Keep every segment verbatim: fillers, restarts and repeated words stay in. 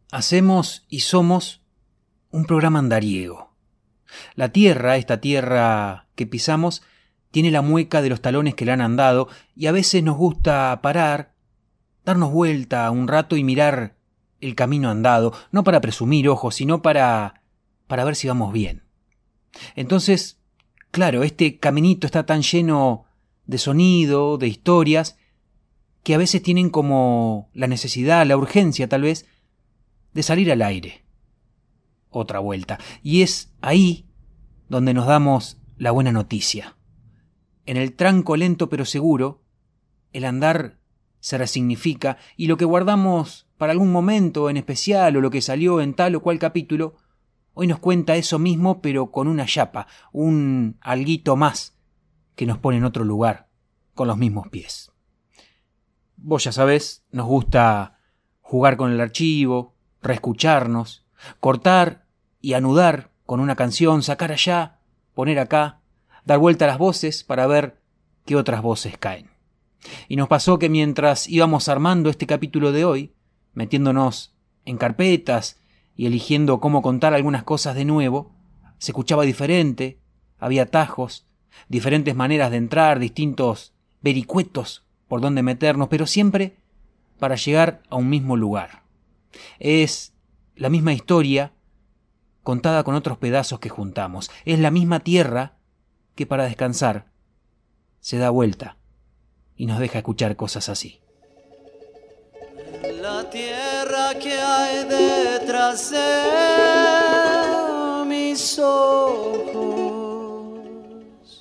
Hacemos y somos un programa andariego. La tierra, esta tierra que pisamos, tiene la mueca de los talones que le han andado y a veces nos gusta parar, darnos vuelta un rato y mirar el camino andado, no para presumir, ojo, sino para, para ver si vamos bien. Entonces, claro, este caminito está tan lleno de sonido, de historias, que a veces tienen como la necesidad, la urgencia tal vez, de salir al aire. Otra vuelta. Y es ahí donde nos damos la buena noticia. En el tranco lento pero seguro, el andar se resignifica y lo que guardamos para algún momento en especial o lo que salió en tal o cual capítulo, hoy nos cuenta eso mismo pero con una chapa, un alguito más que nos pone en otro lugar, con los mismos pies. Vos ya sabés, nos gusta jugar con el archivo, reescucharnos, cortar y anudar con una canción, sacar allá, poner acá, dar vuelta a las voces para ver qué otras voces caen. Y nos pasó que mientras íbamos armando este capítulo de hoy, metiéndonos en carpetas y eligiendo cómo contar algunas cosas de nuevo, se escuchaba diferente, había atajos, diferentes maneras de entrar, distintos vericuetos por donde meternos, pero siempre para llegar a un mismo lugar. Es la misma historia contada con otros pedazos que juntamos. Es la misma tierra que para descansar se da vuelta y nos deja escuchar cosas así. La tierra que hay detrás de mis ojos,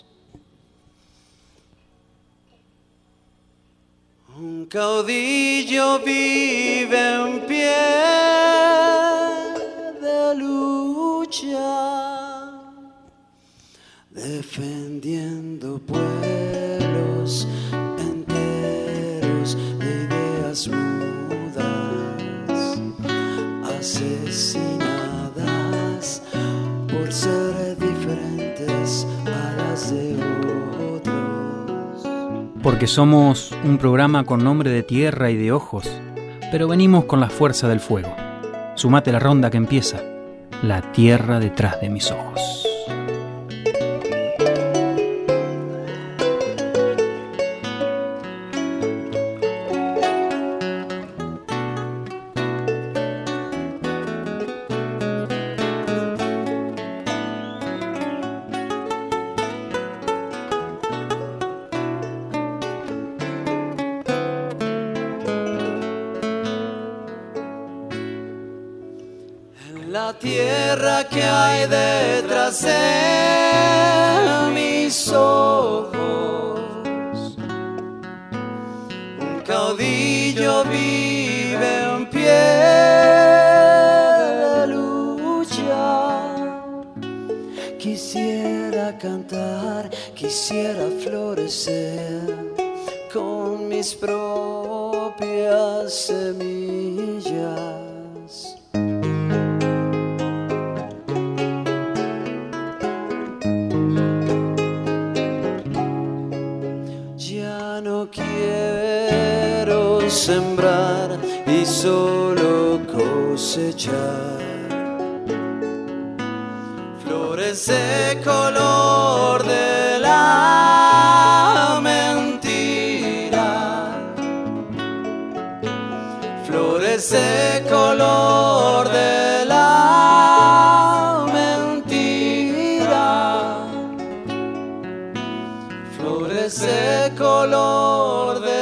un caudillo vive en pie de lucha, defendiendo pueblos enteros de ideas mudas, asesinadas por ser diferentes a las de otros. Porque somos un programa con nombre de tierra y de ojos, pero venimos con la fuerza del fuego. Sumate la ronda que empieza, la tierra detrás de mis ojos. La tierra que hay detrás de mis ojos, un caudillo vive en pie de lucha. Quisiera cantar, quisiera florecer con mis propias semillas. Sembrar y solo cosechar flores de color de la mentira, flores de color de la mentira, flores de color de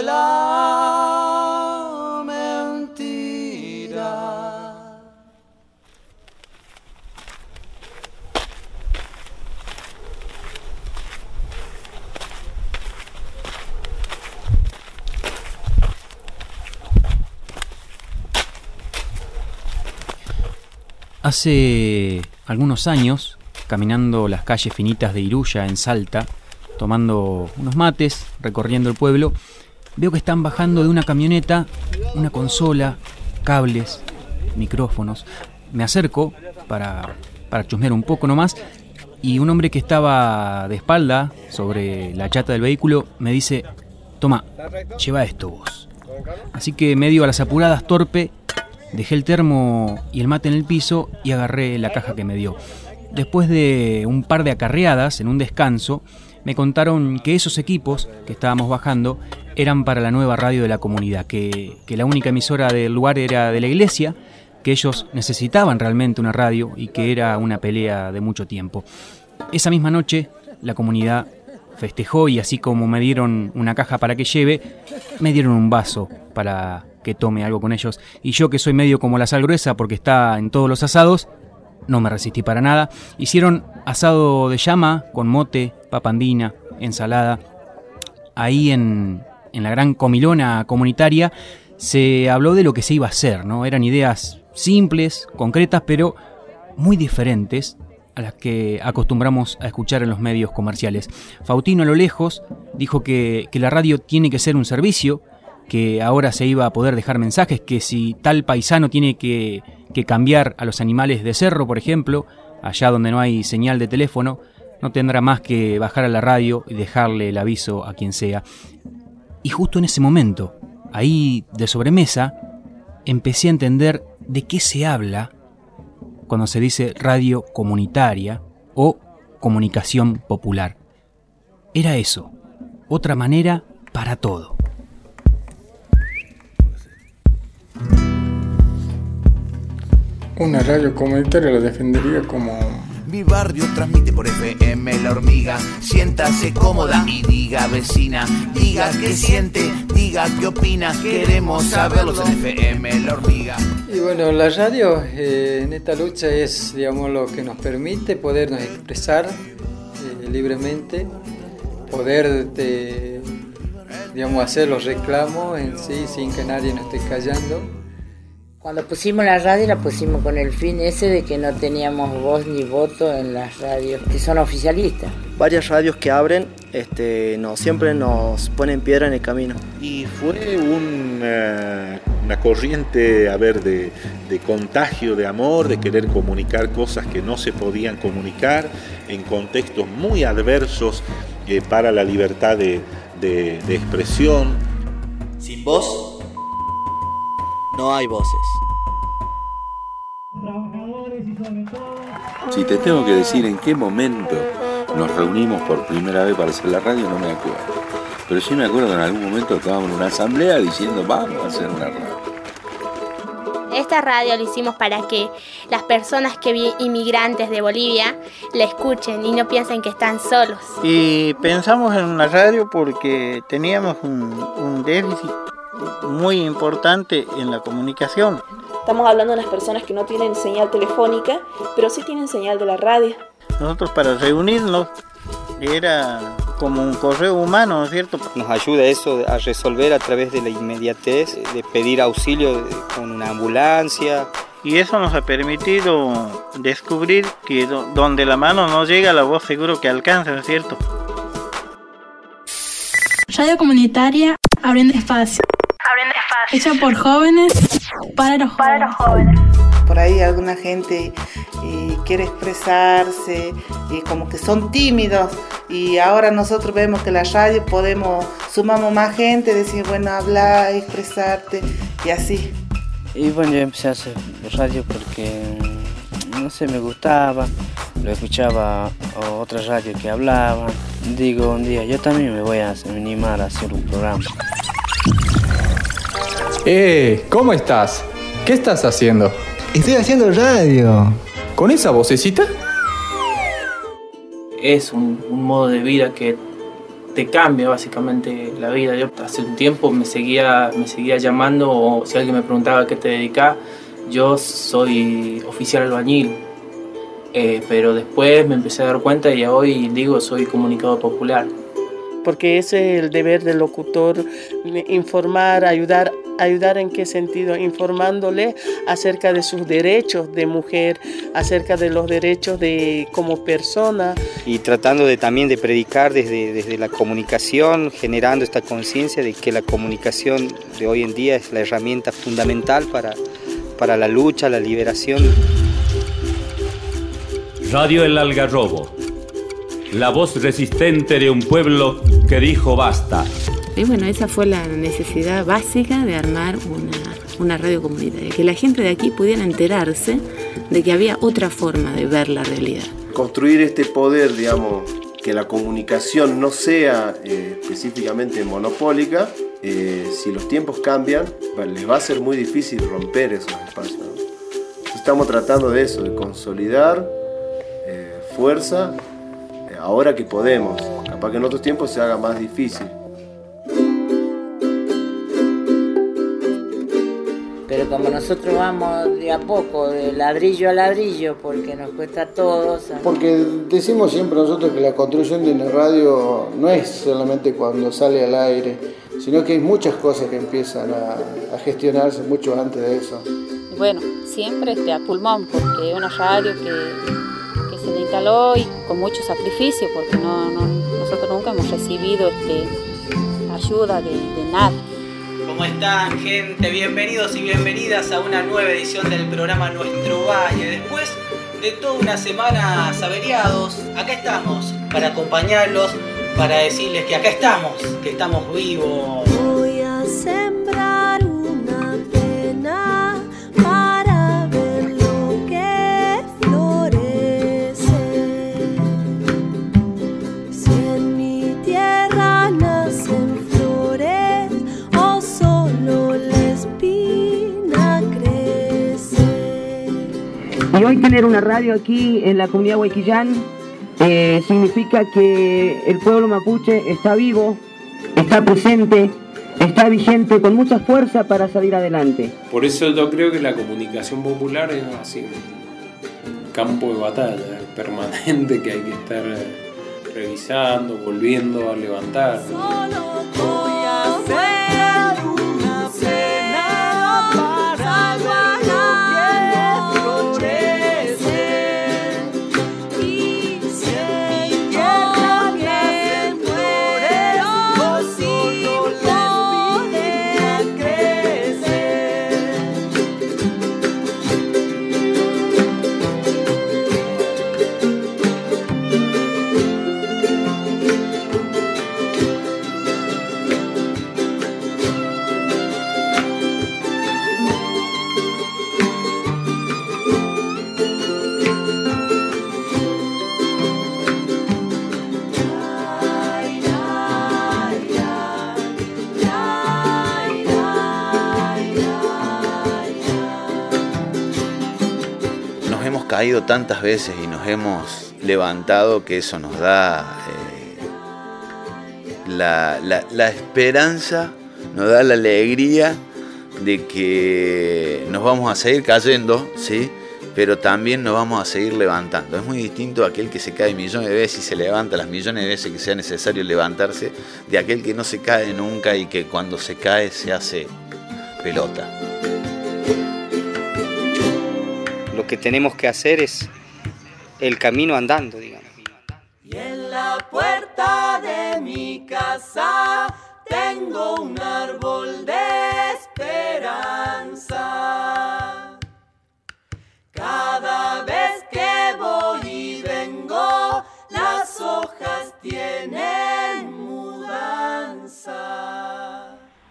Hace algunos años, caminando las calles finitas de Iruya en Salta, tomando unos mates, recorriendo el pueblo, veo que están bajando de una camioneta una consola, cables, micrófonos. Me acerco para, para chusmear un poco nomás y un hombre que estaba de espalda sobre la chata del vehículo me dice: toma, lleva esto vos. Así que medio a las apuradas, torpe, Dejé el termo y el mate en el piso y agarré la caja que me dio. Después de un par de acarreadas, en un descanso, me contaron que esos equipos que estábamos bajando eran para la nueva radio de la comunidad, que, que la única emisora del lugar era de la iglesia, que ellos necesitaban realmente una radio y que era una pelea de mucho tiempo. Esa misma noche, la comunidad festejó y así como me dieron una caja para que lleve, me dieron un vaso para que tome algo con ellos. Y yo, que soy medio como la sal gruesa porque está en todos los asados, no me resistí para nada. Hicieron asado de llama con mote, papandina, ensalada. Ahí en, en la gran comilona comunitaria se habló de lo que se iba a hacer, ¿no? Eran ideas simples, concretas, pero muy diferentes a las que acostumbramos a escuchar en los medios comerciales. Faustino, a lo lejos, dijo que, que la radio tiene que ser un servicio, que ahora se iba a poder dejar mensajes, que si tal paisano tiene que, que cambiar a los animales de cerro, por ejemplo, allá donde no hay señal de teléfono, no tendrá más que bajar a la radio y dejarle el aviso a quien sea. Y justo en ese momento, ahí de sobremesa, empecé a entender de qué se habla cuando se dice radio comunitaria o comunicación popular. Era eso, otra manera para todo. Una radio comunitaria la defendería como... Mi barrio transmite por F M La Hormiga. Siéntase cómoda y diga vecina, diga qué siente, diga qué opina. Queremos saberlos en F M La Hormiga. Y bueno, la radio eh, en esta lucha es, digamos, lo que nos permite podernos expresar eh, libremente, poder, de, digamos, hacer los reclamos en sí sin que nadie nos esté callando. Cuando pusimos la radio la pusimos con el fin ese de que no teníamos voz ni voto en las radios que son oficialistas. Varias radios que abren este, no, siempre nos ponen piedra en el camino. Y fue un, uh, una corriente a ver, de, de contagio de amor, de querer comunicar cosas que no se podían comunicar en contextos muy adversos eh, para la libertad de, de, de expresión. Sin voz no hay voces. Si te tengo que decir en qué momento nos reunimos por primera vez para hacer la radio, no me acuerdo. Pero sí me acuerdo que en algún momento estábamos en una asamblea diciendo vamos a hacer una radio. Esta radio la hicimos para que las personas que vi inmigrantes de Bolivia la escuchen y no piensen que están solos. Y pensamos en una radio porque teníamos un, un déficit muy importante en la comunicación. Estamos hablando de las personas que no tienen señal telefónica, pero sí tienen señal de la radio. Nosotros para reunirnos era como un correo humano, ¿no es cierto? Nos ayuda eso a resolver a través de la inmediatez, de pedir auxilio con una ambulancia. Y eso nos ha permitido descubrir que do- donde la mano no llega, la voz seguro que alcanza, ¿no es cierto? Radio comunitaria Abriendo Espacio. Abriendo Espacio. Hecha por jóvenes, para los para jóvenes. Los jóvenes. Por ahí alguna gente eh, quiere expresarse y como que son tímidos, y ahora nosotros vemos que la radio podemos, sumamos más gente, decir bueno, hablar, expresarte y así. Y bueno, yo empecé a hacer radio porque, no sé, me gustaba, lo escuchaba a otra radio que hablaban. Digo un día, yo también me voy a animar a hacer un programa. Eh, ¿cómo estás? ¿Qué estás haciendo? Estoy haciendo radio. ¿Con esa vocecita? Es un, un modo de vida que te cambia básicamente la vida. Yo hace un tiempo me seguía, me seguía llamando, o si alguien me preguntaba a qué te dedicas, yo soy oficial albañil. Eh, pero después me empecé a dar cuenta y hoy digo soy comunicador popular. Porque ese es el deber del locutor, informar, ayudar, ayudar en qué sentido, informándole acerca de sus derechos de mujer, acerca de los derechos de como persona. Y tratando de también de predicar desde, desde la comunicación, generando esta conciencia de que la comunicación de hoy en día es la herramienta fundamental para, para la lucha, la liberación. Radio El Algarrobo, la voz resistente de un pueblo que dijo basta. Y bueno, esa fue la necesidad básica de armar una una radio comunitaria, que la gente de aquí pudiera enterarse de que había otra forma de ver la realidad. Construir este poder, digamos, que la comunicación no sea eh, específicamente monopólica, eh, si los tiempos cambian, les va a ser muy difícil romper esos espacios, ¿no? Estamos tratando de eso, de consolidar eh, fuerza eh, ahora que podemos. Capaz que en otros tiempos se haga más difícil. Pero como nosotros vamos de a poco, de ladrillo a ladrillo, porque nos cuesta a todos. Porque decimos siempre nosotros que la construcción de una radio no es solamente cuando sale al aire, sino que hay muchas cosas que empiezan a, a gestionarse mucho antes de eso. Bueno, siempre este, a pulmón, porque es una radio que, que se le instaló y con mucho sacrificio, porque no, no, nosotros nunca hemos recibido este, ayuda de, de nada. ¿Cómo están, gente? Bienvenidos y bienvenidas a una nueva edición del programa Nuestro Valle. Después de toda una semana averiados, acá estamos para acompañarlos, para decirles que acá estamos, que estamos vivos. Voy a sembrar una pena para ver lo que florece. Si en mi tierra nacen flores o solo la espina crece. Y hoy tener una radio aquí en la comunidad Huayquillán eh, significa que el pueblo mapuche está vivo, está presente, está vigente con mucha fuerza para salir adelante. Por eso yo creo que la comunicación popular es así un campo de batalla permanente que hay que estar revisando, volviendo a levantar. Solo voy a hacer una pena para ver lo que florece. Y si en mi tierra nacen flores o solo la espina crece. Nos hemos caído tantas veces y nos hemos levantado que eso nos da eh, la, la, la esperanza, nos da la alegría de que nos vamos a seguir cayendo, ¿sí? Pero también nos vamos a seguir levantando. Es muy distinto a aquel que se cae millones de veces y se levanta las millones de veces que sea necesario levantarse, de aquel que no se cae nunca y que cuando se cae se hace pelota. Lo que tenemos que hacer es el camino andando, digamos. Y en la puerta de mi casa tengo un árbol de esperanza. Cada vez que voy y vengo, las hojas tienen mudanza.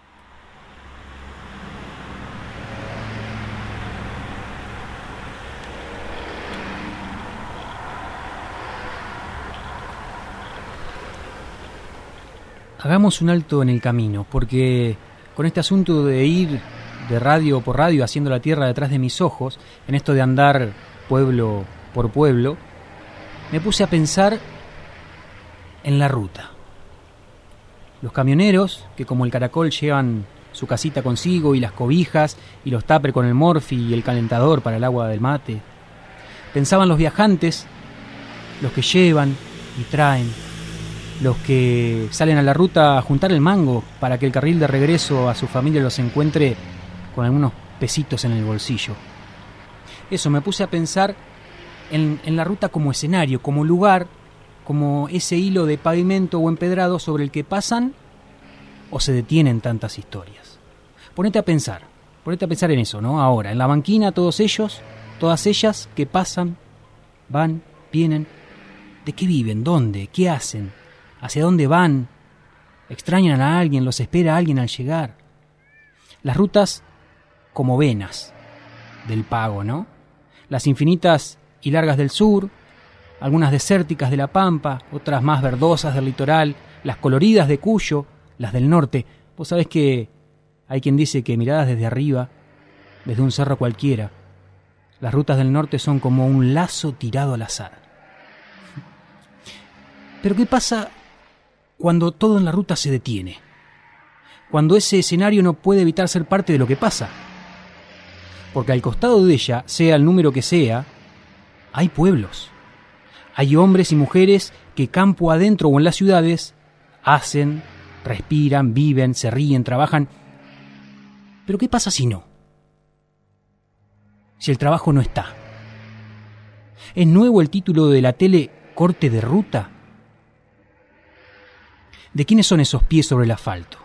Hagamos un alto en el camino, porque con este asunto de ir de radio por radio haciendo la tierra detrás de mis ojos, en esto de andar pueblo por pueblo, me puse a pensar en la ruta. Los camioneros, que como el caracol llevan su casita consigo y las cobijas y los tuppers con el morfi y el calentador para el agua del mate. Pensaban los viajantes, los que llevan y traen, los que salen a la ruta a juntar el mango para que el carril de regreso a su familia los encuentre con algunos pesitos en el bolsillo. Eso, me puse a pensar en, en la ruta como escenario, como lugar, como ese hilo de pavimento o empedrado sobre el que pasan o se detienen tantas historias. Ponete a pensar, ponete a pensar en eso, ¿no? Ahora, en la banquina, todos ellos, todas ellas que pasan, van, vienen. ¿De qué viven? ¿Dónde? ¿Qué hacen? ¿Hacia dónde van? ¿Extrañan a alguien? ¿Los espera alguien al llegar? Las rutas como venas del pago, ¿no? Las infinitas y largas del sur, algunas desérticas de la Pampa, otras más verdosas del litoral, las coloridas de Cuyo, las del norte. Vos sabés que hay quien dice que miradas desde arriba, desde un cerro cualquiera, las rutas del norte son como un lazo tirado al azar. Pero ¿qué pasa cuando todo en la ruta se detiene? Cuando ese escenario no puede evitar ser parte de lo que pasa. Porque al costado de ella, sea el número que sea, hay pueblos. Hay hombres y mujeres que campo adentro o en las ciudades hacen, respiran, viven, se ríen, trabajan. Pero ¿qué pasa si no? Si el trabajo no está. ¿Es nuevo el título de la tele Corte de Ruta? ¿De quiénes son esos pies sobre el asfalto?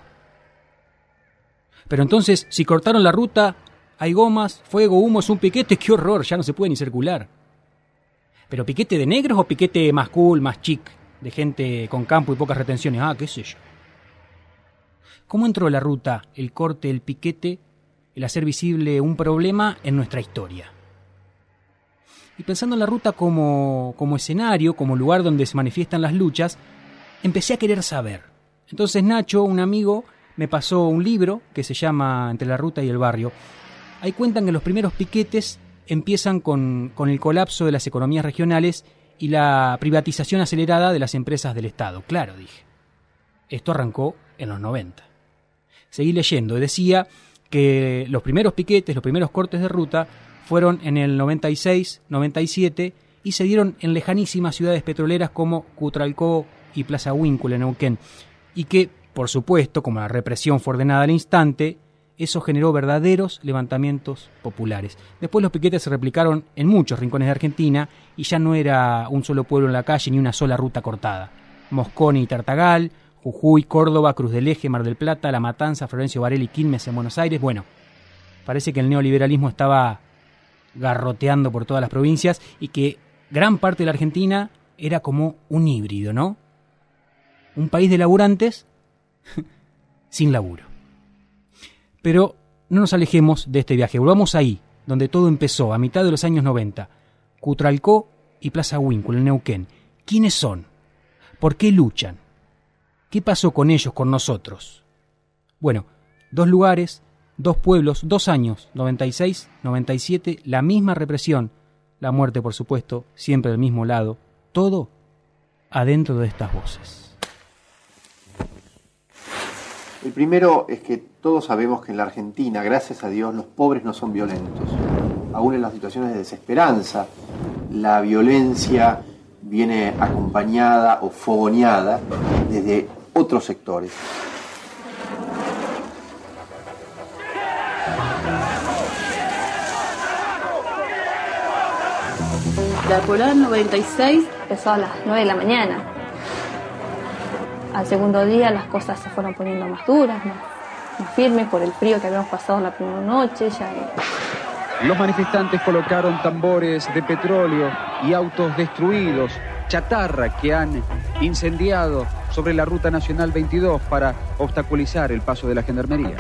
Pero entonces, si cortaron la ruta, hay gomas, fuego, humo, es un piquete, ¡qué horror! Ya no se puede ni circular. ¿Pero piquete de negros o piquete más cool, más chic, de gente con campo y pocas retenciones? Ah, qué sé yo. ¿Cómo entró la ruta, el corte, el piquete, el hacer visible un problema en nuestra historia? Y pensando en la ruta como, como escenario, como lugar donde se manifiestan las luchas, empecé a querer saber. Entonces Nacho, un amigo, me pasó un libro que se llama Entre la ruta y el barrio. Ahí cuentan que los primeros piquetes empiezan con, con el colapso de las economías regionales y la privatización acelerada de las empresas del Estado. Claro, dije. Esto arrancó en los noventa. Seguí leyendo y decía que los primeros piquetes, los primeros cortes de ruta fueron en el noventa y seis, noventa y siete y se dieron en lejanísimas ciudades petroleras como Cutralcó y Plaza Huíncula en Neuquén. Y que, por supuesto, como la represión fue ordenada al instante, eso generó verdaderos levantamientos populares. Después los piquetes se replicaron en muchos rincones de Argentina y ya no era un solo pueblo en la calle ni una sola ruta cortada. Mosconi y Tartagal, Jujuy, Córdoba, Cruz del Eje, Mar del Plata, La Matanza, Florencio Varela y Quilmes en Buenos Aires. Bueno, parece que el neoliberalismo estaba garroteando por todas las provincias y que gran parte de la Argentina era como un híbrido, ¿no? Un país de laburantes sin laburo. Pero no nos alejemos de este viaje, volvamos ahí, donde todo empezó, a mitad de los años noventa. Cutralcó y Plaza Huíncula en Neuquén. ¿Quiénes son? ¿Por qué luchan? ¿Qué pasó con ellos, con nosotros? Bueno, dos lugares, dos pueblos, dos años, noventa y seis, noventa y siete, la misma represión, la muerte por supuesto, siempre del mismo lado, todo adentro de estas voces. El primero es que todos sabemos que en la Argentina, gracias a Dios, los pobres no son violentos. Aún en las situaciones de desesperanza, la violencia viene acompañada o fogoneada desde otros sectores. La poblada noventa y seis empezó a las nueve de la mañana. Al segundo día las cosas se fueron poniendo más duras, más, más firmes por el frío que habíamos pasado la primera noche. Ya... Los manifestantes colocaron tambores de petróleo y autos destruidos, chatarra que han incendiado sobre la Ruta Nacional veintidós para obstaculizar el paso de la Gendarmería.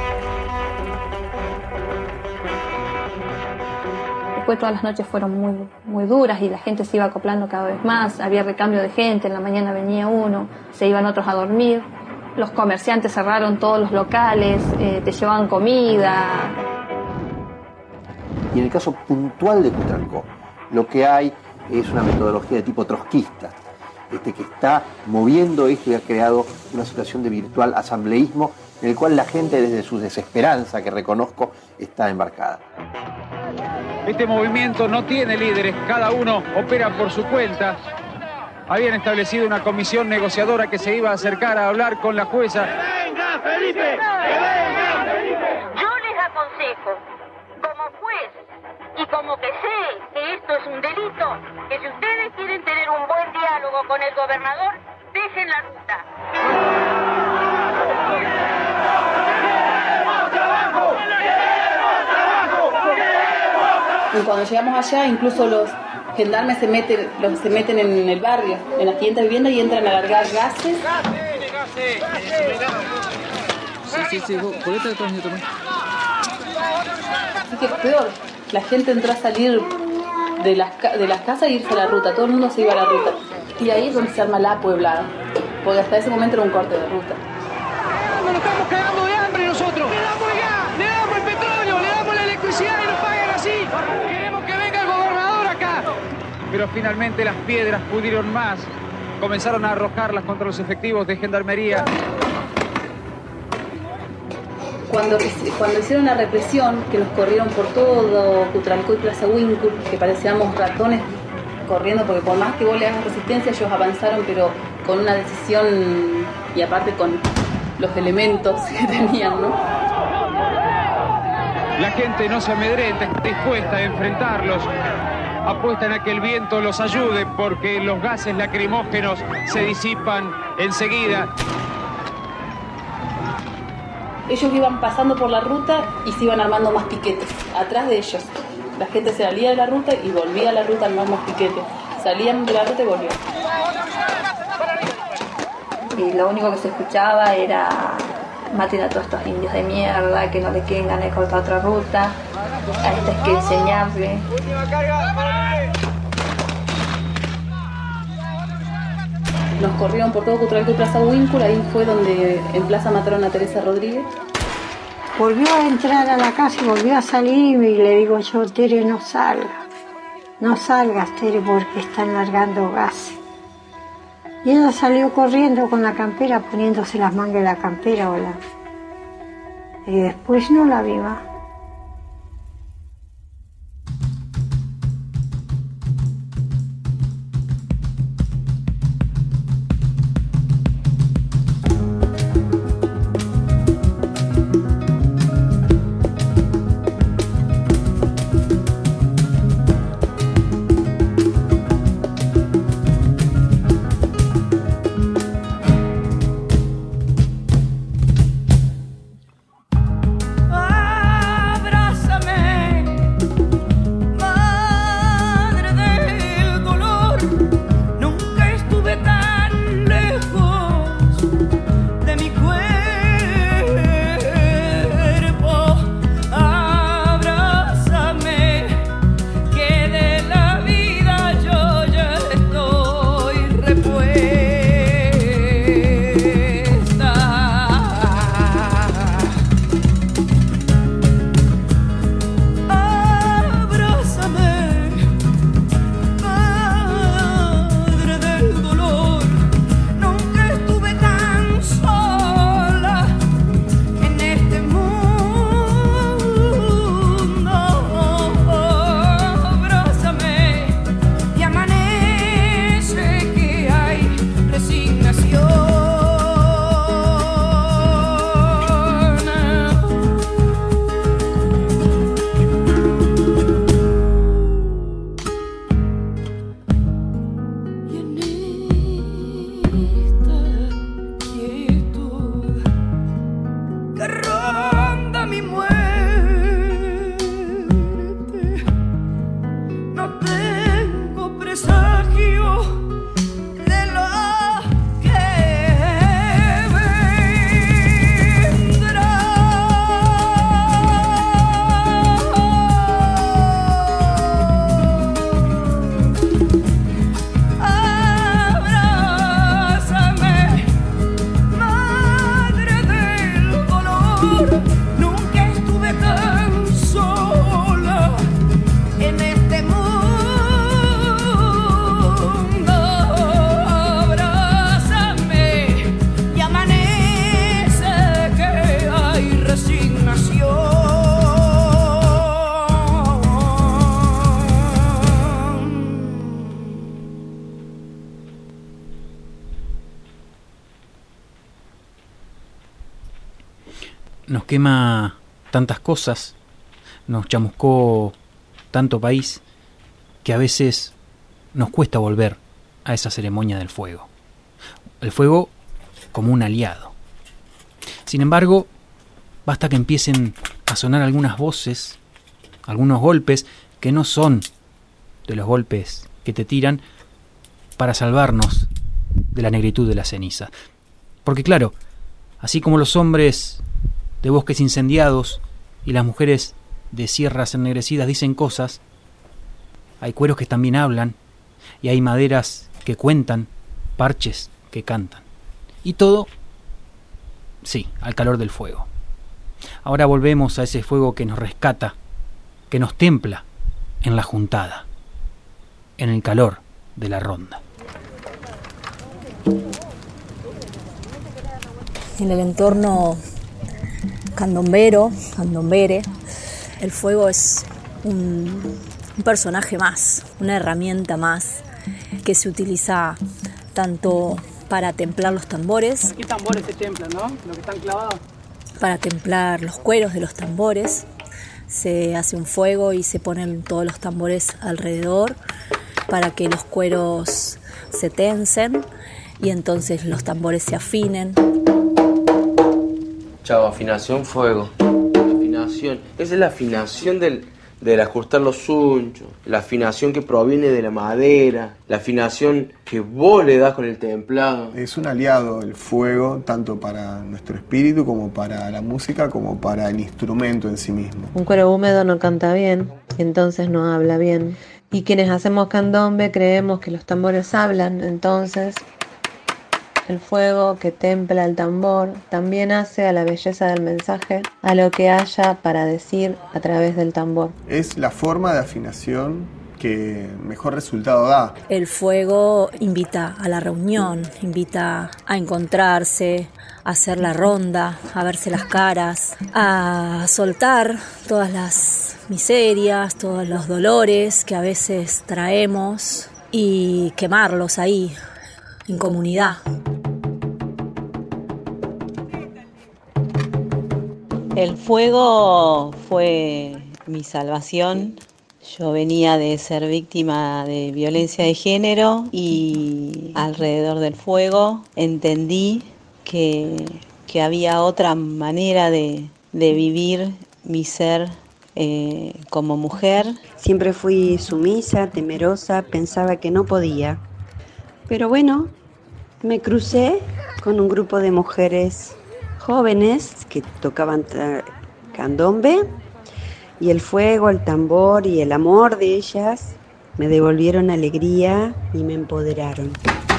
Después todas las noches fueron muy, muy duras y la gente se iba acoplando cada vez más. Había recambio de gente, en la mañana venía uno, se iban otros a dormir. Los comerciantes cerraron todos los locales, eh, te llevaban comida. Y en el caso puntual de Cutralcó, lo que hay es una metodología de tipo trotskista, este, que está moviendo esto y ha creado una situación de virtual asambleísmo en el cual la gente desde su desesperanza, que reconozco, está embarcada. Este movimiento no tiene líderes, cada uno opera por su cuenta. Habían establecido una comisión negociadora que se iba a acercar a hablar con la jueza. ¡Que venga, Felipe! ¡Que venga, Felipe! Yo les aconsejo, como juez y como que sé que esto es un delito, que si ustedes quieren tener un buen diálogo con el gobernador, dejen la ruta. Y cuando llegamos allá, incluso los gendarmes se meten, los, se meten en el barrio, en las quinientas viviendas y entran a largar gases. Sí, sí, sí, ponete detrás de tomar. Así que es peor. La gente entró a salir de las, de las casas e irse a la ruta. Todo el mundo se iba a la ruta. Y ahí es donde se arma la pueblada. Porque hasta ese momento era un corte de ruta. Nos estamos cagando de hambre nosotros. Le damos el gas, le damos el petróleo, le damos la electricidad y nos pagan así. Queremos que venga el gobernador acá. Pero finalmente las piedras pudieron más. Comenzaron a arrojarlas contra los efectivos de gendarmería. Cuando, cuando hicieron la represión, que nos corrieron por todo Cutralcó y Plaza Winkle, que parecíamos ratones corriendo, porque por más que vos le hagas resistencia, ellos avanzaron, pero con una decisión y aparte con los elementos que tenían, ¿no? La gente no se amedrenta, está dispuesta a enfrentarlos. Apuestan a que el viento los ayude porque los gases lacrimógenos se disipan enseguida. Ellos iban pasando por la ruta y se iban armando más piquetes atrás de ellos. La gente se salía de la ruta y volvía a la ruta a armar más piquetes. Salían de la ruta y volvían. Y lo único que se escuchaba era: maten a todos estos indios de mierda, que no le quieren ganar con otra ruta, a este hay que enseñarle. Nos corrieron por todo Cutralcó y Plaza Winkle, ahí fue donde en Plaza mataron a Teresa Rodríguez. Volvió a entrar a la casa y volvió a salir y le digo yo: Tere, no salgas, no salgas, Tere, porque están largando gases. Y ella salió corriendo con la campera, poniéndose las mangas de la campera, hola. Y después no la vi más. Nos quema tantas cosas, nos chamuscó tanto país, que a veces nos cuesta volver a esa ceremonia del fuego. El fuego como un aliado. Sin embargo, basta que empiecen a sonar algunas voces, algunos golpes que no son de los golpes que te tiran, para salvarnos de la negritud de la ceniza. Porque claro, así como los hombres de bosques incendiados y las mujeres de sierras ennegrecidas dicen cosas, hay cueros que también hablan, y hay maderas que cuentan, parches que cantan. Y todo, sí, al calor del fuego. Ahora volvemos a ese fuego que nos rescata, que nos templa en la juntada, en el calor de la ronda. En el entorno candombero, candombere, el fuego es un, un personaje más, una herramienta más que se utiliza tanto para templar los tambores. ¿Qué tambores se templan, no? Los que están clavados. Para templar los cueros de los tambores. Se hace un fuego y se ponen todos los tambores alrededor para que los cueros se tensen y entonces los tambores se afinen. Chao, afinación, fuego. Afinación. Esa es la afinación del, del ajustar los unchos, la afinación que proviene de la madera, la afinación que vos le das con el templado. Es un aliado el fuego, tanto para nuestro espíritu como para la música, como para el instrumento en sí mismo. Un cuero húmedo no canta bien, entonces no habla bien. Y quienes hacemos candombe creemos que los tambores hablan, entonces el fuego que templa el tambor también hace a la belleza del mensaje, a lo que haya para decir a través del tambor. Es la forma de afinación que mejor resultado da. El fuego invita a la reunión, invita a encontrarse, a hacer la ronda, a verse las caras, a soltar todas las miserias, todos los dolores que a veces traemos y quemarlos ahí, en comunidad. El fuego fue mi salvación. Yo venía de ser víctima de violencia de género y alrededor del fuego entendí que, que había otra manera de, de vivir mi ser eh, como mujer. Siempre fui sumisa, temerosa, pensaba que no podía. Pero bueno, me crucé con un grupo de mujeres jóvenes que tocaban candombe y el fuego, el tambor y el amor de ellas me devolvieron alegría y me empoderaron.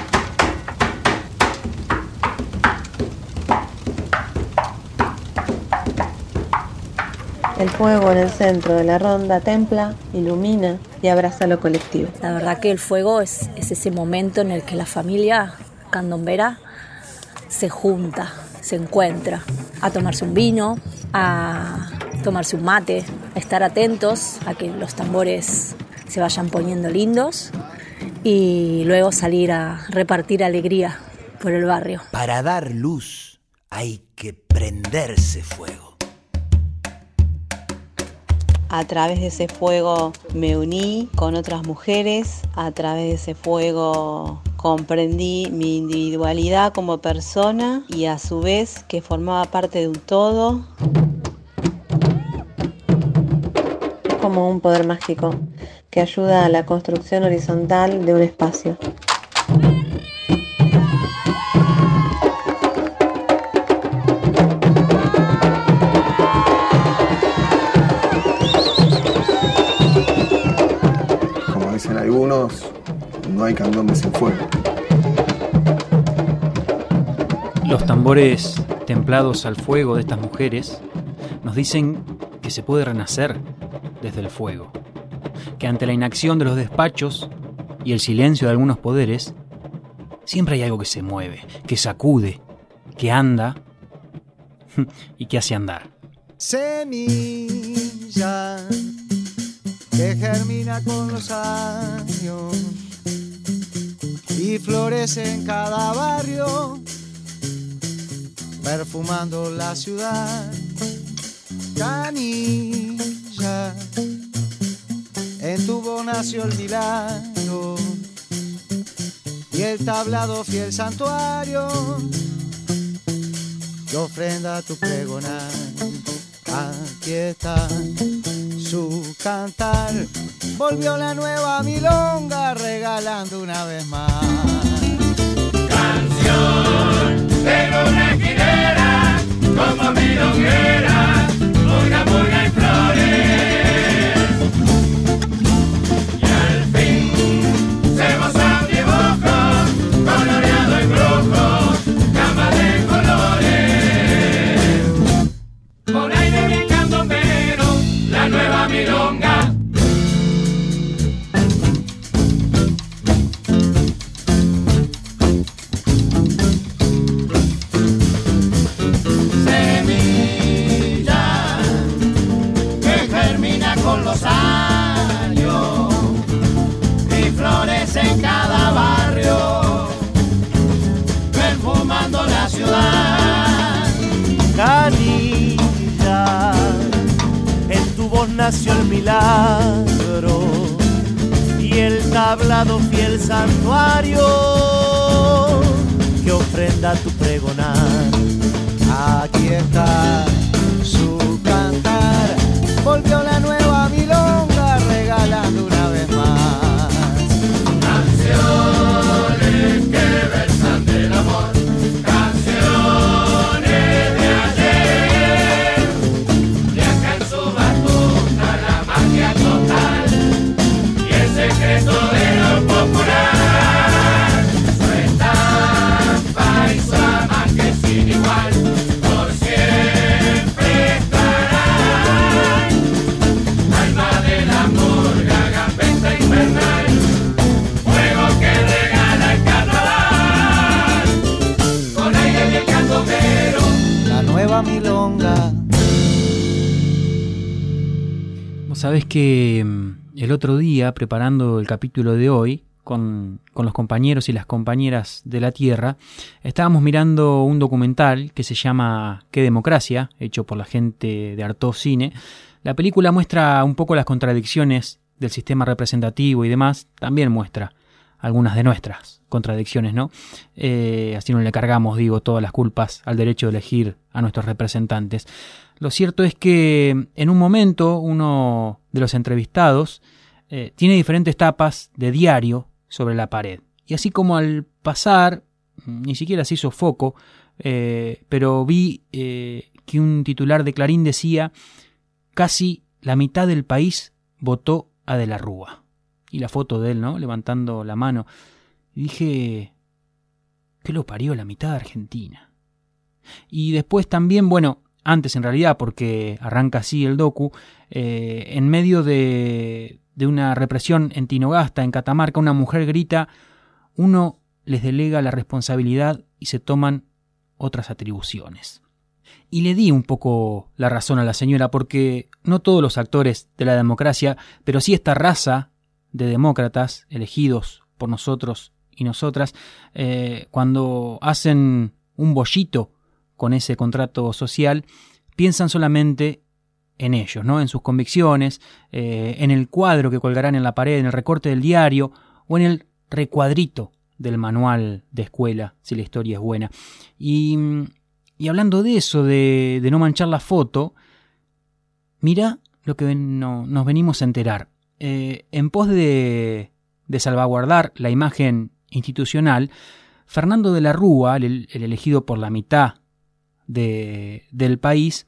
El fuego en el centro de la ronda templa, ilumina y abraza lo colectivo. La verdad que el fuego es, es ese momento en el que la familia candombera se junta, se encuentra a tomarse un vino, a tomarse un mate, a estar atentos a que los tambores se vayan poniendo lindos y luego salir a repartir alegría por el barrio. Para dar luz hay que prenderse fuego. A través de ese fuego me uní con otras mujeres, a través de ese fuego comprendí mi individualidad como persona y a su vez que formaba parte de un todo. Es como un poder mágico que ayuda a la construcción horizontal de un espacio. Como dicen algunos, no hay candombe sin fuego. Los tambores templados al fuego de estas mujeres nos dicen que se puede renacer desde el fuego, que ante la inacción de los despachos y el silencio de algunos poderes, siempre hay algo que se mueve, que sacude, que anda y que hace andar. Semilla que germina con los años y florece en cada barrio, perfumando la ciudad. Canilla, en tu voz nació el milagro y el tablado fiel santuario que ofrenda tu pregonar. Aquí está su cantar, volvió la nueva milonga regalando una vez más. Canción de una esquinera, como milonguera, una murga y flores. nació el milagro y el tablado fiel santuario que ofrenda tu pregonar. Aquí está su cantar, volvió la nueva milonga regalando una vez más canciones que versan del amor, canciones de ayer, de acá en su batuta la magia total y el secreto de lo popular, su estampa y su amaje sin igual. Milonga. Vos sabés que el otro día, preparando el capítulo de hoy, con, con los compañeros y las compañeras de la Tierra, estábamos mirando un documental que se llama ¿Qué democracia?, hecho por la gente de Artaud Cine. La película muestra un poco las contradicciones del sistema representativo y demás, también muestra algunas de nuestras contradicciones, ¿no? Eh, así no le cargamos, digo, todas las culpas al derecho de elegir a nuestros representantes. Lo cierto es que en un momento uno de los entrevistados eh, tiene diferentes tapas de diario sobre la pared. Y así como al pasar, ni siquiera se hizo foco, eh, pero vi eh, que un titular de Clarín decía: casi la mitad del país votó a De la Rúa. Y la foto de él, ¿no?, levantando la mano. Y dije, ¿qué lo parió la mitad de Argentina? Y después también, bueno, antes en realidad, porque arranca así el docu, eh, en medio de, de una represión en Tinogasta, en Catamarca, una mujer grita, uno les delega la responsabilidad y se toman otras atribuciones. Y le di un poco la razón a la señora, porque no todos los actores de la democracia, pero sí esta raza de demócratas elegidos por nosotros y nosotras, eh, cuando hacen un bollito con ese contrato social, piensan solamente en ellos, ¿no?, en sus convicciones, eh, en el cuadro que colgarán en la pared, en el recorte del diario o en el recuadrito del manual de escuela, si la historia es buena. Y, y hablando de eso, de, de no manchar la foto, mirá lo que no, nos venimos a enterar. Eh, en pos de, de salvaguardar la imagen institucional, Fernando de la Rúa, el, el elegido por la mitad de, del país,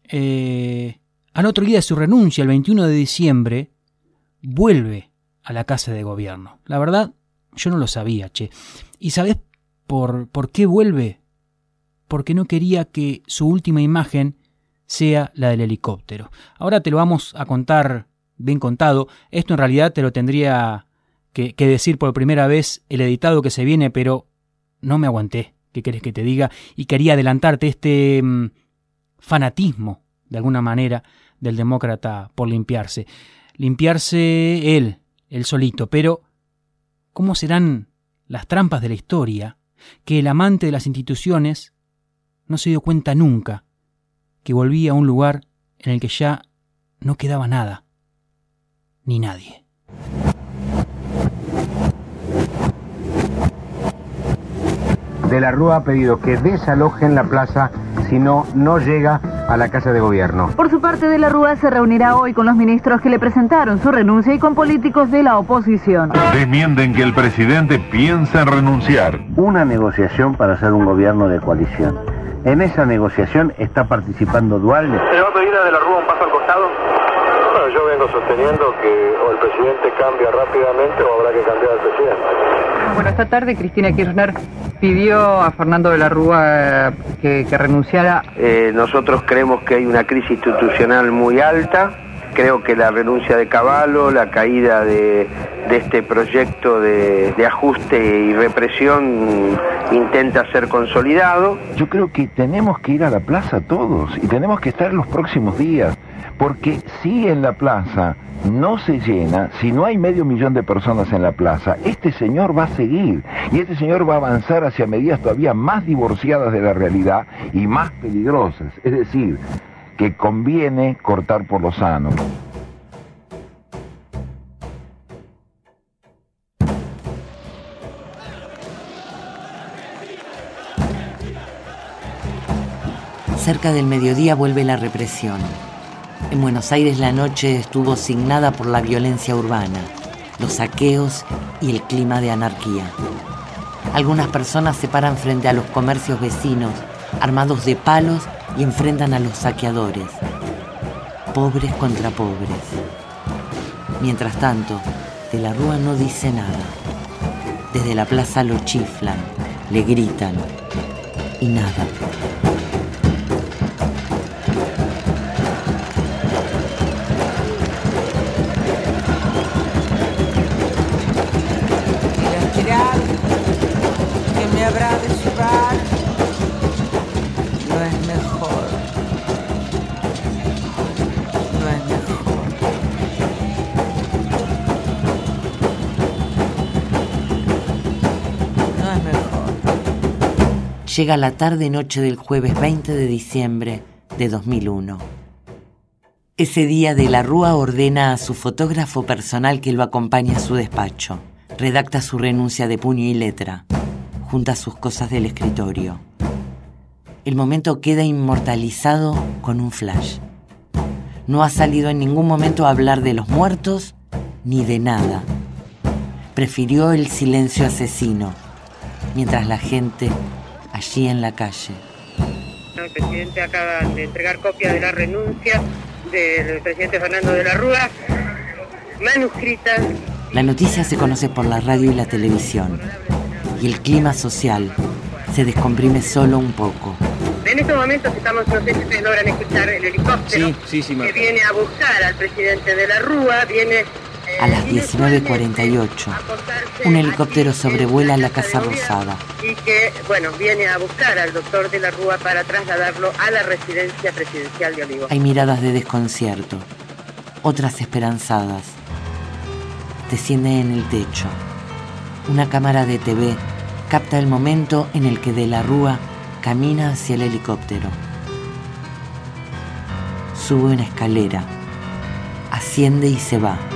eh, al otro día de su renuncia, el veintiuno de diciembre, vuelve a la Casa de Gobierno. La verdad, yo no lo sabía, che. ¿Y sabés por, por qué vuelve? Porque no quería que su última imagen sea la del helicóptero. Ahora te lo vamos a contar bien contado. Esto en realidad te lo tendría que, que decir por primera vez el editado que se viene, pero no me aguanté. ¿Qué querés que te diga? Y quería adelantarte este mmm, fanatismo, de alguna manera, del demócrata por limpiarse. Limpiarse él, él solito. Pero, ¿cómo serán las trampas de la historia que el amante de las instituciones no se dio cuenta nunca que volvía a un lugar en el que ya no quedaba nada? Ni nadie. De la Rúa ha pedido que desalojen la plaza, si no, no llega a la Casa de Gobierno. Por su parte, De la Rúa se reunirá hoy con los ministros que le presentaron su renuncia y con políticos de la oposición. Desmienten que el presidente piensa en renunciar. Una negociación para hacer un gobierno de coalición. En esa negociación está participando Duhalde. ¿Se va a pedir a De la Rúa un paso al costado? Bueno, yo vengo sosteniendo que o el presidente cambia rápidamente o habrá que cambiar al presidente. Bueno, esta tarde Cristina Kirchner pidió a Fernando de la Rúa que, que renunciara. Eh, nosotros creemos que hay una crisis institucional muy alta. Creo que la renuncia de Cavallo, la caída de, de este proyecto de, de ajuste y represión intenta ser consolidado. Yo creo que tenemos que ir a la plaza todos y tenemos que estar los próximos días, porque si en la plaza no se llena, si no hay medio millón de personas en la plaza, este señor va a seguir y este señor va a avanzar hacia medidas todavía más divorciadas de la realidad y más peligrosas. Es decir, que conviene cortar por lo sano. Cerca del mediodía vuelve la represión. En Buenos Aires la noche estuvo signada por la violencia urbana, los saqueos y el clima de anarquía. Algunas personas se paran frente a los comercios vecinos, armados de palos, y enfrentan a los saqueadores. Pobres contra pobres. Mientras tanto, De la Rúa no dice nada. Desde la plaza lo chiflan, le gritan y nada. Que me habrá de llevar no es mejor, no es mejor. No es mejor. Llega la tarde-noche del jueves veinte de diciembre de dos mil uno. Ese día De la Rúa ordena a su fotógrafo personal que lo acompañe a su despacho. Redacta su renuncia de puño y letra. Junta sus cosas del escritorio. El momento queda inmortalizado con un flash. No ha salido en ningún momento a hablar de los muertos ni de nada. Prefirió el silencio asesino, mientras la gente allí en la calle. El presidente acaba de entregar copia de la renuncia del presidente Fernando de la Rúa, manuscrita. La noticia se conoce por la radio y la televisión, y el clima social se descomprime solo un poco. En estos momentos estamos, no sé si ustedes logran escuchar el helicóptero Sí, sí, sí, que viene a buscar al presidente de la Rúa, viene... Eh, A las diecinueve cuarenta y ocho, un helicóptero sobrevuela la Casa Rosada. Y que, bueno, viene a buscar al doctor de la Rúa para trasladarlo a la residencia presidencial de Olivos. Hay miradas de desconcierto, otras esperanzadas. Desciende en el techo. Una cámara de T V capta el momento en el que De la Rúa camina hacia el helicóptero. Sube una escalera, asciende y se va.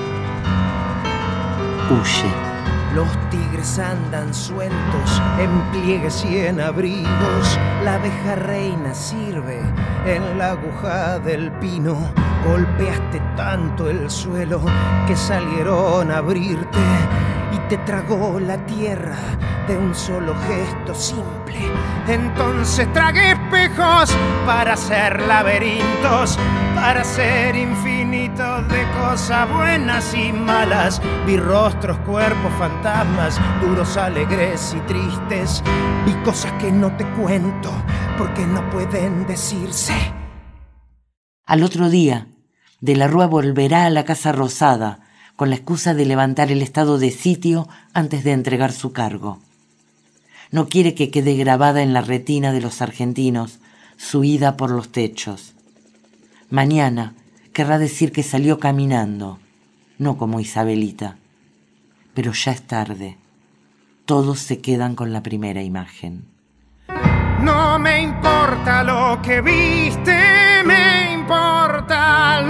Huye. Los tigres andan sueltos en pliegues y en abrigos. La abeja reina sirve en la aguja del pino. Golpeaste tanto el suelo que salieron a abrirte y te tragó la tierra de un solo gesto simple. Entonces tragué espejos para hacer laberintos, para ser infinitos de cosas buenas y malas. Vi rostros, cuerpos, fantasmas, duros, alegres y tristes. Vi cosas que no te cuento porque no pueden decirse. Al otro día, De la Rúa volverá a la Casa Rosada con la excusa de levantar el estado de sitio antes de entregar su cargo. No quiere que quede grabada en la retina de los argentinos su ida por los techos. Mañana querrá decir que salió caminando, no como Isabelita. Pero ya es tarde. Todos se quedan con la primera imagen. No me importa lo que viste, me importa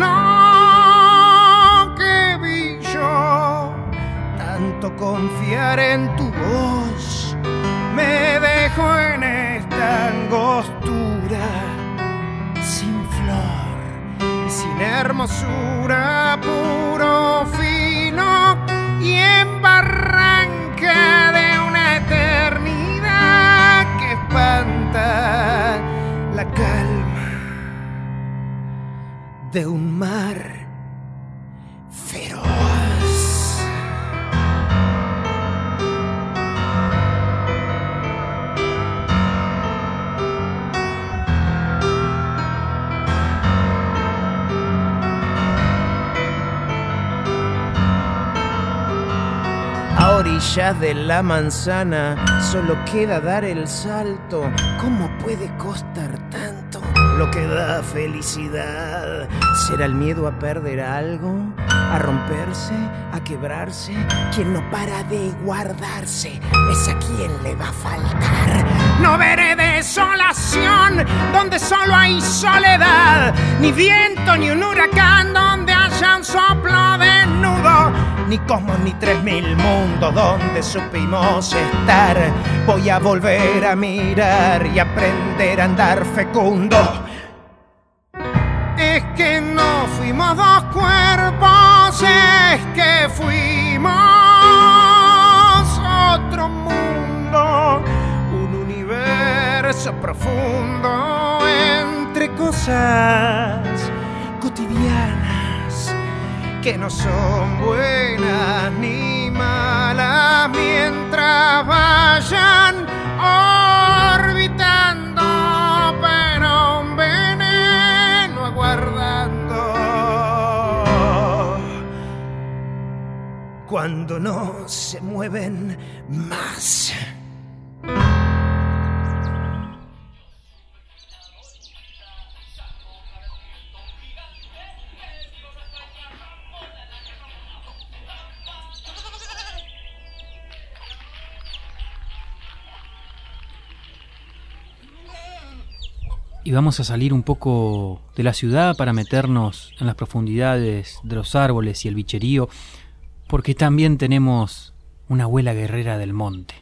lo que vi yo. Tanto confiar en tu voz, me dejo en esta angostura, sin flor y sin hermosura, puro fino y en barranca de una eternidad que espanta la calma de un mar feroz. A orillas de la manzana solo queda dar el salto. ¿Cómo puede costar tanto lo que da felicidad? ¿Será el miedo a perder algo? ¿A romperse? ¿A quebrarse? Quien no para de guardarse es a quien le va a faltar. No veré desolación donde solo hay soledad, ni viento ni un huracán donde haya un soplo desnudo, ni cosmos ni tres mil mundos donde supimos estar. Voy a volver a mirar y aprender a andar fecundo que no fuimos dos cuerpos, es que fuimos otro mundo, un universo profundo entre cosas cotidianas que no son buenas ni malas mientras vayan orbitando, pero un veneno aguardando cuando no se mueven más. Y vamos a salir un poco de la ciudad para meternos en las profundidades de los árboles y el bicherío, porque también tenemos una abuela guerrera del monte.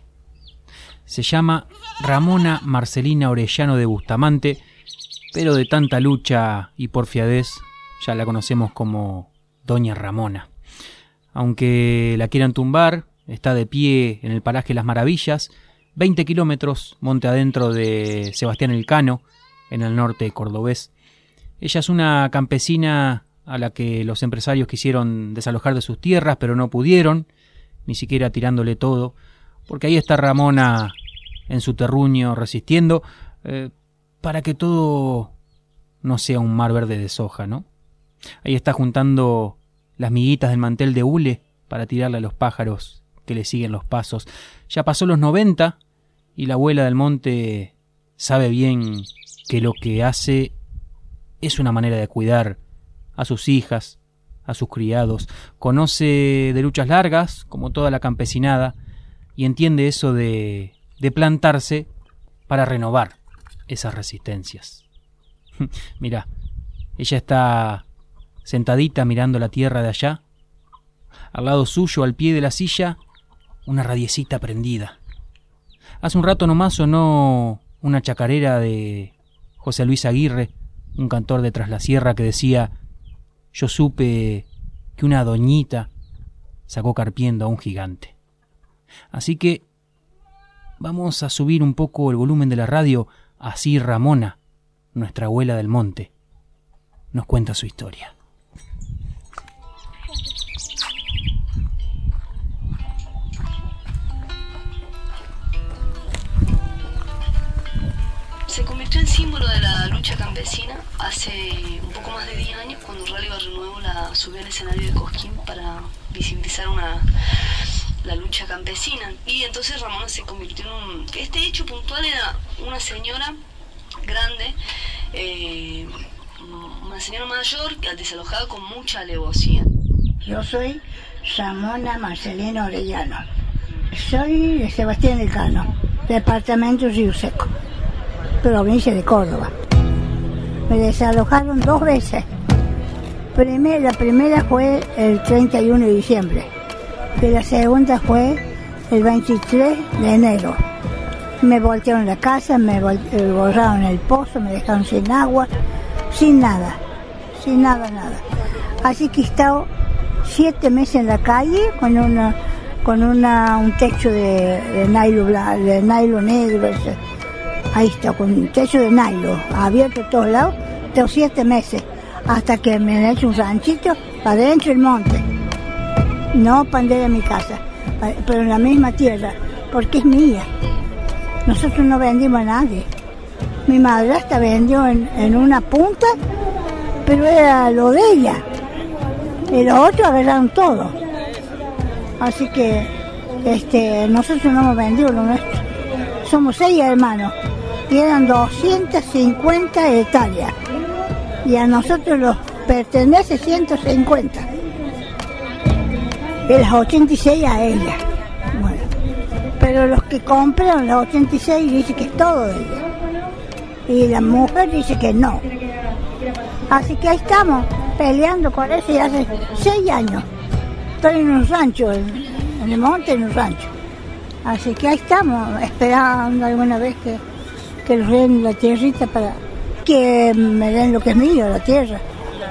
Se llama Ramona Marcelina Orellano de Bustamante, pero de tanta lucha y porfiadez ya la conocemos como Doña Ramona. Aunque la quieran tumbar, está de pie en el paraje Las Maravillas, veinte kilómetros monte adentro de Sebastián Elcano, en el norte cordobés. Ella es una campesina a la que los empresarios quisieron desalojar de sus tierras, pero no pudieron, ni siquiera tirándole todo, porque ahí está Ramona en su terruño resistiendo, eh, para que todo no sea un mar verde de soja, ¿no? Ahí está juntando las miguitas del mantel de hule para tirarle a los pájaros que le siguen los pasos. Ya pasó los noventa y la abuela del monte sabe bien que lo que hace es una manera de cuidar a sus hijas, a sus criados. Conoce de luchas largas, como toda la campesinada, y entiende eso de, de plantarse para renovar esas resistencias. Mirá, ella está sentadita mirando la tierra de allá. Al lado suyo, al pie de la silla, una radiecita prendida. Hace un rato nomás sonó una chacarera de José Luis Aguirre, un cantor de Tras la Sierra, que decía: yo supe que una doñita sacó carpiendo a un gigante. Así que vamos a subir un poco el volumen de la radio, así Ramona, nuestra abuela del monte, nos cuenta su historia. Se convirtió en símbolo de la lucha campesina hace un poco más de diez años, cuando Radio Renuevo la subió al escenario de Cosquín para visibilizar una, la lucha campesina. Y entonces Ramona se convirtió en un... Este hecho puntual era una señora grande, eh, una señora mayor, desalojada con mucha alevosía. Yo soy Ramona Marcelina Orellano. Soy de Sebastián Elcano, departamento Río Seco, provincia de Córdoba. Me desalojaron dos veces. Primer, la primera fue el treinta y uno de diciembre y la segunda fue el veintitrés de enero. Me voltearon la casa, me borraron el pozo, me dejaron sin agua, sin nada, sin nada, nada. Así que he estado siete meses en la calle con una, con una, un techo de, de nylon, de nylon negro. Ese. Ahí está, con un techo de nylon, abierto a todos lados, tengo siete meses, hasta que me han hecho un ranchito para dentro del monte. No pandera en mi casa, pero en la misma tierra, porque es mía. Nosotros no vendimos a nadie. Mi madrastra vendió en, en una punta, pero era lo de ella. Y los otros agarraron todo. Así que este, nosotros no hemos vendido lo nuestro. Somos seis hermanos y eran doscientas cincuenta hectáreas. Y a nosotros nos pertenece ciento cincuenta. Y las ochenta y seis a ella. Bueno, pero los que compraron las ochenta y seis dicen que es todo de ella. Y la mujer dice que no. Así que ahí estamos, peleando por eso, y hace seis años. Estoy en un rancho, en, en el monte, en un rancho. Así que ahí estamos, esperando alguna vez que, que nos den la tierrita para que me den lo que es mío, la tierra.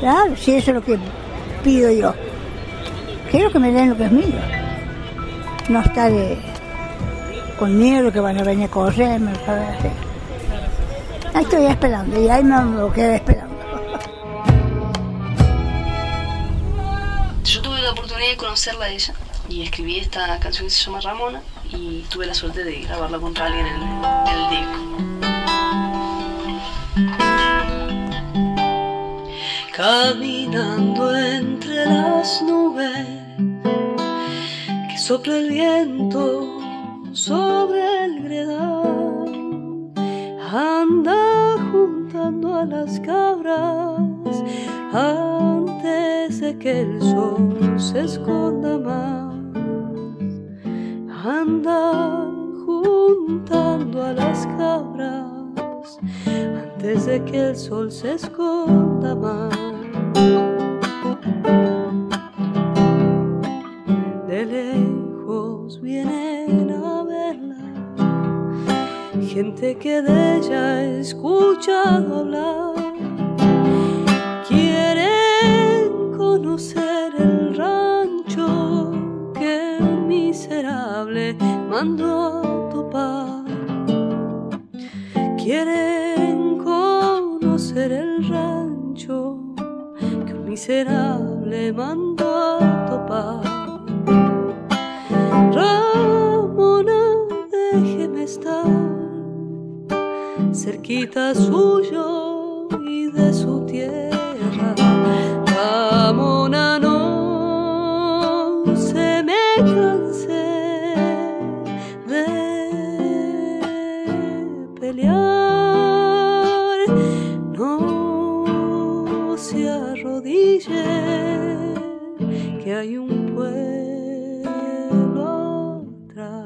Claro, sí, eso es lo que pido yo. Quiero que me den lo que es mío. No estar eh, con miedo que van a venir a correrme. Ahí estoy esperando y ahí me lo quedé esperando. Yo tuve la oportunidad de conocerla a ella y escribí esta canción que se llama Ramona y tuve la suerte de grabarla contra alguien en el, en el disco. Caminando entre las nubes que sopla el viento sobre el gredal, anda juntando a las cabras antes de que el sol se esconda más. Anda juntando a las cabras antes de que el sol se esconda más. De lejos vienen a verla gente que de ella ha escuchado hablar. Quieren conocer el rancho que un miserable mandó a topar. Quieren conocer el rancho que un miserable mandó a topar. Ramona, déjeme estar cerquita suyo y de su tierra. Ramona, no se me canse de pelear, no se arrodille, que hay un pueblo atrás.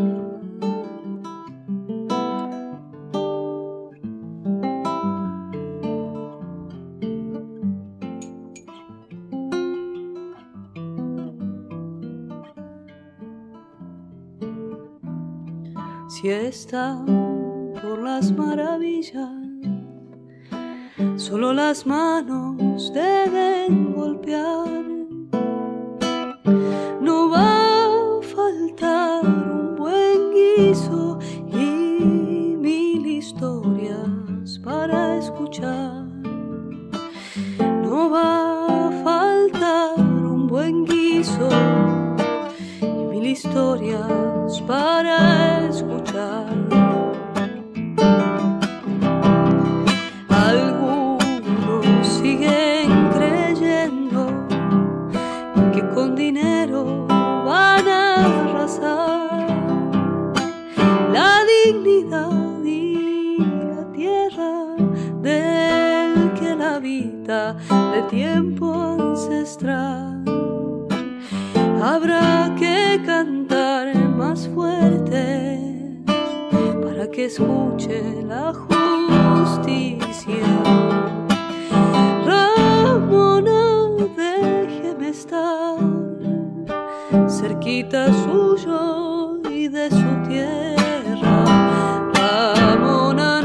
Si está por las maravillas, solo las manos deben golpear. No va a faltar un buen guiso y mil historias para escuchar. No va a faltar un buen guiso y mil historias para escuchar. Algunos siguen creyendo que con dinero van a arrasar la dignidad y la tierra del que la habita de tiempo ancestral. Habrá que cantar más fuerte para que escuche la justicia. Ramona, déjeme estar cerquita suyo y de su tierra. Ramona,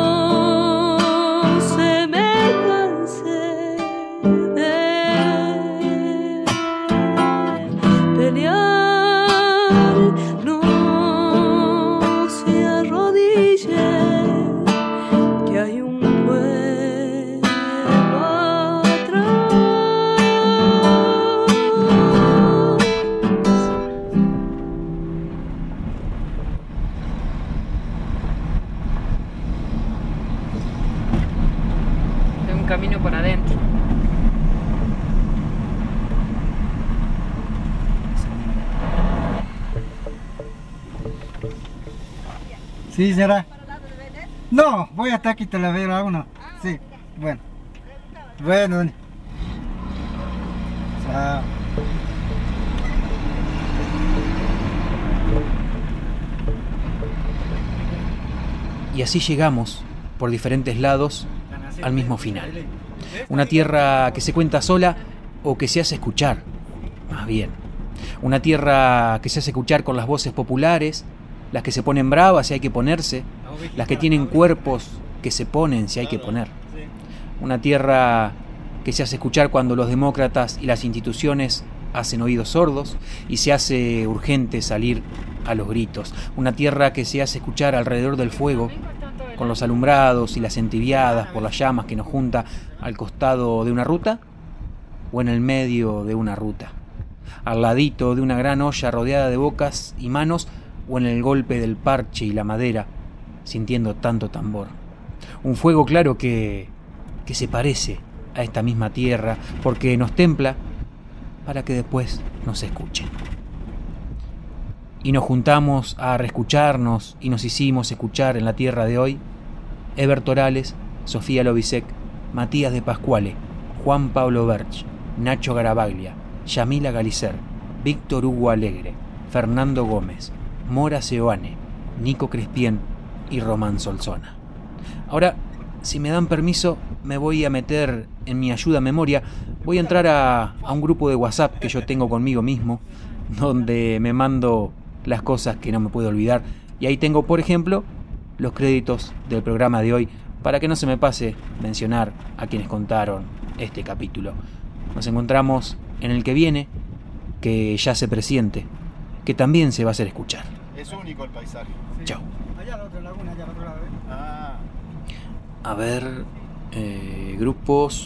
no se me canse de pelear, no se arrodille, que hay un pueblo atrás. Hay un camino por adentro. Sí, señora. No, voy hasta aquí, te la veo a uno. Sí, bueno. Bueno, doña. Chao. Y así llegamos, por diferentes lados, al mismo final. Una tierra que se cuenta sola o que se hace escuchar, más bien. Una tierra que se hace escuchar con las voces populares, las que se ponen bravas si hay que ponerse, las que tienen cuerpos que se ponen si hay que poner. Una tierra que se hace escuchar cuando los demócratas y las instituciones hacen oídos sordos y se hace urgente salir a los gritos. Una tierra que se hace escuchar alrededor del fuego, con los alumbrados y las entibiadas por las llamas que nos junta al costado de una ruta o en el medio de una ruta, al ladito de una gran olla rodeada de bocas y manos o en el golpe del parche y la madera, sintiendo tanto tambor. Un fuego claro que, que se parece a esta misma tierra porque nos templa para que después nos escuchen. Y nos juntamos a reescucharnos y nos hicimos escuchar en la tierra de hoy Eber Torales, Sofía Lobisek, Matías de Pascuale, Juan Pablo Berch, Nacho Garabaglia, Yamila Galicer, Víctor Hugo Alegre, Fernando Gómez, Mora Seoane, Nico Crespien y Román Solsona. Ahora, si me dan permiso, me voy a meter en mi ayuda a memoria. Voy a entrar a, a un grupo de WhatsApp que yo tengo conmigo mismo, donde me mando las cosas que no me puedo olvidar. Y ahí tengo, por ejemplo, los créditos del programa de hoy, para que no se me pase mencionar a quienes contaron este capítulo. Nos encontramos en el que viene, que ya se presiente, que también se va a hacer escuchar. Es único el paisaje. Sí. Chao. Allá la otra laguna, allá al otro lado. ¿eh? Ah. A ver, eh, grupos,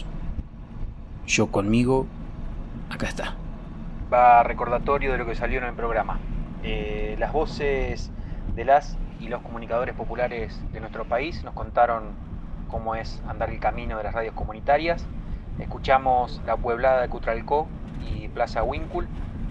yo conmigo, acá está. Va recordatorio de lo que salió en el programa. Eh, las voces de las y los comunicadores populares de nuestro país nos contaron cómo es andar el camino de las radios comunitarias. Escuchamos La Pueblada de Cutralcó y Plaza Huíncul,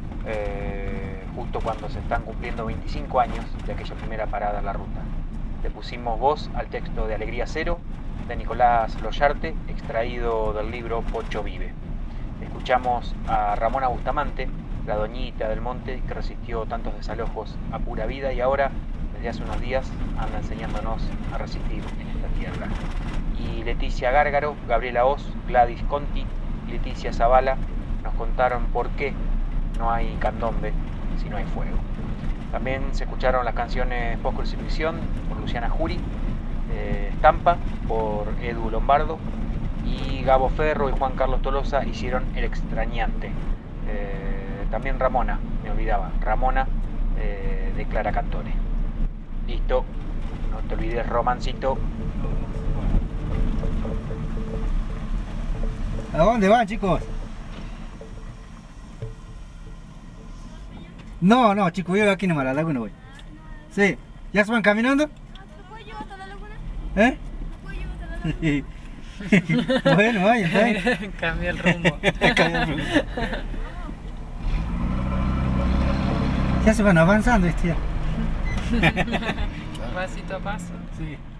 eh, justo cuando se están cumpliendo veinticinco años de aquella primera parada en la ruta. Le pusimos voz al texto de Alegría Cero, de Nicolás Loyarte, extraído del libro Pocho Vive. Escuchamos a Ramona Bustamante, la doñita del monte que resistió tantos desalojos a pura vida y ahora, desde hace unos días, anda enseñándonos a resistir en esta tierra. Y Leticia Gárgaro, Gabriela Oz, Gladys Conti y Leticia Zavala nos contaron por qué no hay candombe si no hay fuego. También se escucharon las canciones Post Crucifixión por Luciana Jury, eh, Estampa por Edu Lombardo y Gabo Ferro y Juan Carlos Tolosa hicieron El Extrañante. Eh, también Ramona, me olvidaba, Ramona eh, de Clara Cantore. Listo, no te olvides, Romancito. ¿A dónde van, chicos? No, no, chicos, yo aquí nomás a la laguna voy. Sí, ¿ya se van caminando? ¿Eh? Bueno, vaya, vaya. Cambia el rumbo. Cambia el rumbo. Ya se van avanzando, este. Pasito a paso. Sí.